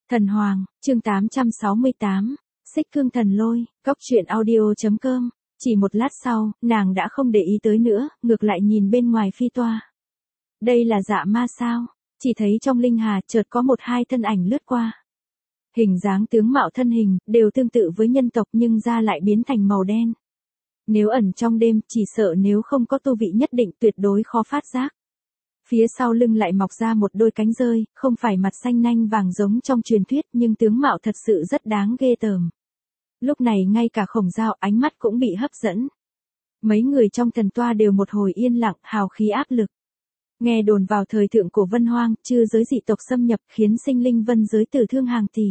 Thần Hoàng, chương 868, Xích Cương Thần Lôi, Cóc Truyện Audio.com. Chỉ một lát sau, nàng đã không để ý tới nữa, ngược lại nhìn bên ngoài phi toa. Đây là dạ ma sao? Chỉ thấy trong linh hà chợt có một hai thân ảnh lướt qua. Hình dáng tướng mạo thân hình, đều tương tự với nhân tộc nhưng da lại biến thành màu đen. Nếu ẩn trong đêm, chỉ sợ nếu không có tu vị nhất định tuyệt đối khó phát giác. Phía sau lưng lại mọc ra một đôi cánh rơi, không phải mặt xanh nanh vàng giống trong truyền thuyết nhưng tướng mạo thật sự rất đáng ghê tởm. Lúc này ngay cả Khổng Dao ánh mắt cũng bị hấp dẫn. Mấy người trong thần toa đều một hồi yên lặng, hào khí áp lực. Nghe đồn vào thời thượng cổ Vân Hoang, chư giới dị tộc xâm nhập khiến sinh linh vân giới tử thương hàng tỷ.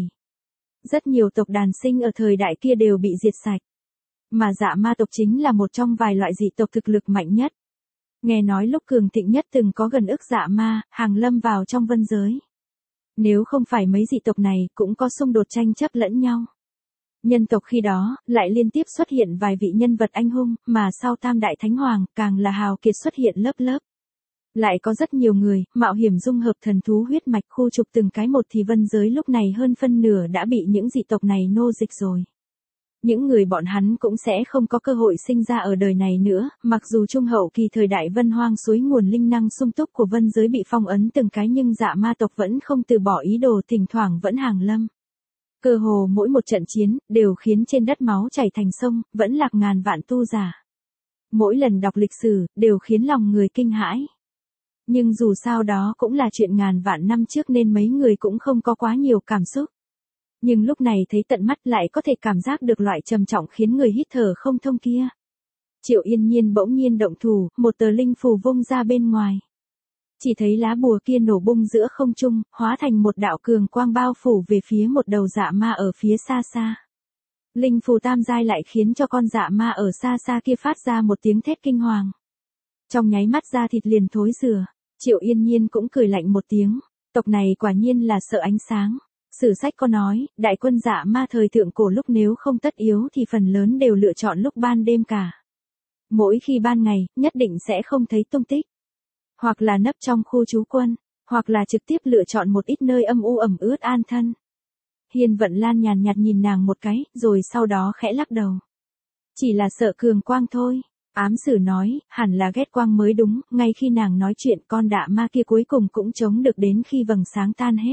Rất nhiều tộc đàn sinh ở thời đại kia đều bị diệt sạch. Mà dạ ma tộc chính là một trong vài loại dị tộc thực lực mạnh nhất. Nghe nói lúc cường thịnh nhất từng có gần ức dạ ma, hàng lâm vào trong vân giới. Nếu không phải mấy dị tộc này cũng có xung đột tranh chấp lẫn nhau. Nhân tộc khi đó, lại liên tiếp xuất hiện vài vị nhân vật anh hùng, mà sau Tam Đại Thánh Hoàng, càng là hào kiệt xuất hiện lớp lớp. Lại có rất nhiều người, mạo hiểm dung hợp thần thú huyết mạch khu trục từng cái một thì vân giới lúc này hơn phân nửa đã bị những dị tộc này nô dịch rồi. Những người bọn hắn cũng sẽ không có cơ hội sinh ra ở đời này nữa, mặc dù trung hậu kỳ thời đại Vân Hoang suối nguồn linh năng sung túc của vân giới bị phong ấn từng cái nhưng dạ ma tộc vẫn không từ bỏ ý đồ, thỉnh thoảng vẫn hàng lâm. Cơ hồ mỗi một trận chiến, đều khiến trên đất máu chảy thành sông, vẫn lạc ngàn vạn tu giả. Mỗi lần đọc lịch sử, đều khiến lòng người kinh hãi. Nhưng dù sao đó cũng là chuyện ngàn vạn năm trước nên mấy người cũng không có quá nhiều cảm xúc. Nhưng lúc này thấy tận mắt lại có thể cảm giác được loại trầm trọng khiến người hít thở không thông kia. Triệu Yên Nhiên bỗng nhiên động thủ, một tờ linh phù vung ra bên ngoài. Chỉ thấy lá bùa kia nổ bung giữa không trung, hóa thành một đạo cường quang bao phủ về phía một đầu dạ ma ở phía xa xa. Linh phù tam giai lại khiến cho con dạ ma ở xa xa kia phát ra một tiếng thét kinh hoàng. Trong nháy mắt da thịt liền thối rửa, Triệu Yên Nhiên cũng cười lạnh một tiếng, tộc này quả nhiên là sợ ánh sáng. Sử sách có nói, đại quân dạ ma thời thượng cổ lúc nếu không tất yếu thì phần lớn đều lựa chọn lúc ban đêm cả. Mỗi khi ban ngày, nhất định sẽ không thấy tung tích. Hoặc là nấp trong khu trú quân, hoặc là trực tiếp lựa chọn một ít nơi âm u ẩm ướt an thân. Hiên Vận Lan nhàn nhạt nhìn nàng một cái, rồi sau đó khẽ lắc đầu. Chỉ là sợ cường quang thôi. Ám Sử nói, hẳn là ghét quang mới đúng, ngay khi nàng nói chuyện con đạ ma kia cuối cùng cũng chống được đến khi vầng sáng tan hết.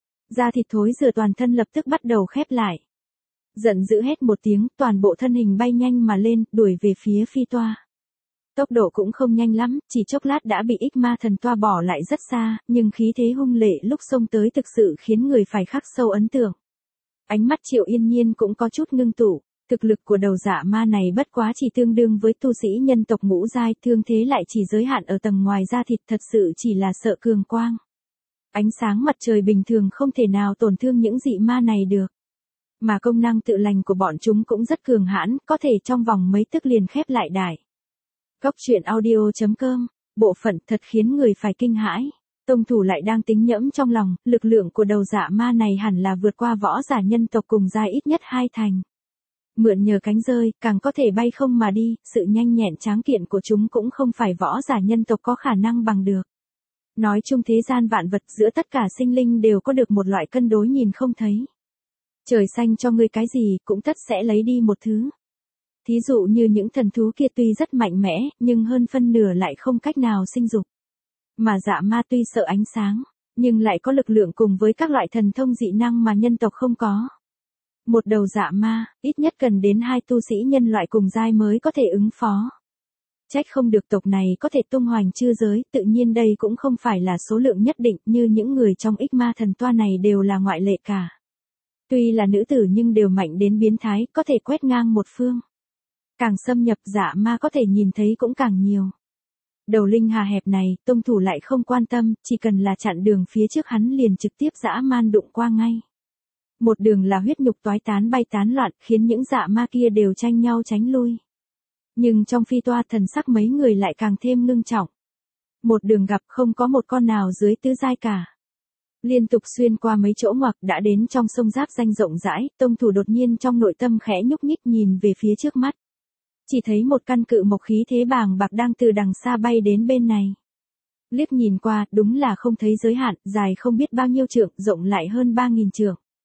Da thịt thối rửa toàn thân lập tức bắt đầu khép lại. Giận dữ hét một tiếng, toàn bộ thân hình bay nhanh mà lên, đuổi về phía phi toa. Tốc độ cũng không nhanh lắm, chỉ chốc lát đã bị ích ma thần toa bỏ lại rất xa, nhưng khí thế hung lệ lúc xông tới thực sự khiến người phải khắc sâu ấn tượng. Ánh mắt Triệu Yên Nhiên cũng có chút ngưng tụ, thực lực của đầu dạ ma này bất quá chỉ tương đương với tu sĩ nhân tộc ngũ giai, thương thế lại chỉ giới hạn ở tầng ngoài da thịt, thật sự chỉ là sợ cường quang. Ánh sáng mặt trời bình thường không thể nào tổn thương những dị ma này được. Mà công năng tự lành của bọn chúng cũng rất cường hãn, có thể trong vòng mấy tức liền khép lại đại. Cóc Truyện Audio.com, bộ phận thật khiến người phải kinh hãi. Tông thủ lại đang tính nhẫm trong lòng, lực lượng của đầu dạ ma này hẳn là vượt qua võ giả nhân tộc cùng giai ít nhất 2 thành. Mượn nhờ cánh rơi, càng có thể bay không mà đi, sự nhanh nhẹn tráng kiện của chúng cũng không phải võ giả nhân tộc có khả năng bằng được. Nói chung thế gian vạn vật giữa tất cả sinh linh đều có được một loại cân đối nhìn không thấy. Trời xanh cho ngươi cái gì cũng tất sẽ lấy đi một thứ. Thí dụ như những thần thú kia tuy rất mạnh mẽ, nhưng hơn phân nửa lại không cách nào sinh dục. Mà dạ ma tuy sợ ánh sáng, nhưng lại có lực lượng cùng với các loại thần thông dị năng mà nhân tộc không có. Một đầu dạ ma, ít nhất cần đến 2 tu sĩ nhân loại cùng giai mới có thể ứng phó. Trách không được tộc này có thể tung hoành chư giới, tự nhiên đây cũng không phải là số lượng nhất định, như những người trong ích ma thần toa này đều là ngoại lệ cả. Tuy là nữ tử nhưng đều mạnh đến biến thái, có thể quét ngang một phương. Càng xâm nhập dạ ma có thể nhìn thấy cũng càng nhiều. Đầu linh hà hẹp này, tông thủ lại không quan tâm, chỉ cần là chặn đường phía trước hắn liền trực tiếp dã man đụng qua ngay. Một đường là huyết nhục toái tán bay tán loạn, khiến những dạ ma kia đều tranh nhau tránh lui. Nhưng trong phi toa thần sắc mấy người lại càng thêm ngưng trọng. Một đường gặp không có một con nào dưới tứ giai cả. Liên tục xuyên qua mấy chỗ ngoặc đã đến trong sông giáp danh rộng rãi, tông thủ đột nhiên trong nội tâm khẽ nhúc nhích nhìn về phía trước mắt. Chỉ thấy một căn cự mộc khí thế bàng bạc đang từ đằng xa bay đến bên này. Liếc nhìn qua, đúng là không thấy giới hạn, dài không biết bao nhiêu trượng, rộng lại hơn 3.000 trượng.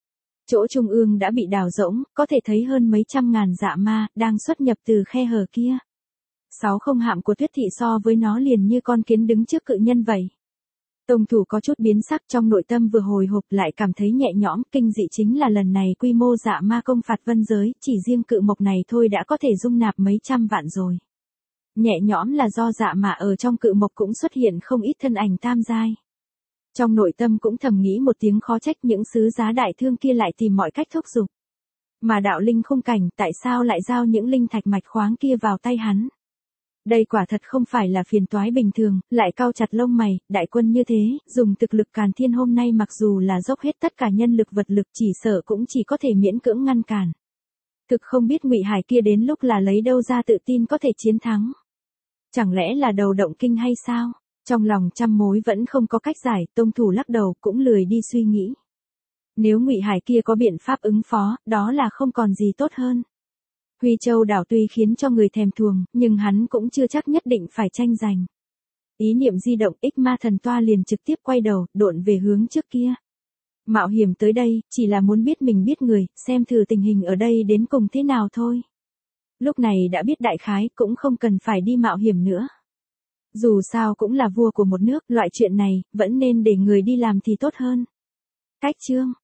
Chỗ trung ương đã bị đào rỗng, có thể thấy hơn mấy trăm ngàn dạ ma, đang xuất nhập từ khe hở kia. 6 không hạm của Tuyết Thị so với nó liền như con kiến đứng trước cự nhân vậy. Tông thủ có chút biến sắc, trong nội tâm vừa hồi hộp lại cảm thấy nhẹ nhõm, kinh dị chính là lần này quy mô dạ ma công phạt vân giới, chỉ riêng cự mộc này thôi đã có thể dung nạp mấy trăm vạn rồi. Nhẹ nhõm là do dạ mà ở trong cự mộc cũng xuất hiện không ít thân ảnh tam giai. Trong nội tâm cũng thầm nghĩ một tiếng khó trách những sứ giá đại thương kia lại tìm mọi cách thúc giục. Mà đạo linh khung cảnh tại sao lại giao những linh thạch mạch khoáng kia vào tay hắn? Đây quả thật không phải là phiền toái bình thường, lại cau chặt lông mày, đại quân như thế, dùng thực lực Càn Thiên hôm nay mặc dù là dốc hết tất cả nhân lực vật lực chỉ sợ cũng chỉ có thể miễn cưỡng ngăn cản. Thực không biết Ngụy Hải kia đến lúc là lấy đâu ra tự tin có thể chiến thắng. Chẳng lẽ là đầu động kinh hay sao? Trong lòng trăm mối vẫn không có cách giải, tông thủ lắc đầu cũng lười đi suy nghĩ. Nếu Ngụy Hải kia có biện pháp ứng phó, đó là không còn gì tốt hơn. Huy Châu đảo tuy khiến cho người thèm thuồng, nhưng hắn cũng chưa chắc nhất định phải tranh giành. Ý niệm di động, ích ma thần toa liền trực tiếp quay đầu, độn về hướng trước kia. Mạo hiểm tới đây, chỉ là muốn biết mình biết người, xem thử tình hình ở đây đến cùng thế nào thôi. Lúc này đã biết đại khái, cũng không cần phải đi mạo hiểm nữa. Dù sao cũng là vua của một nước, loại chuyện này, vẫn nên để người đi làm thì tốt hơn. Cách chương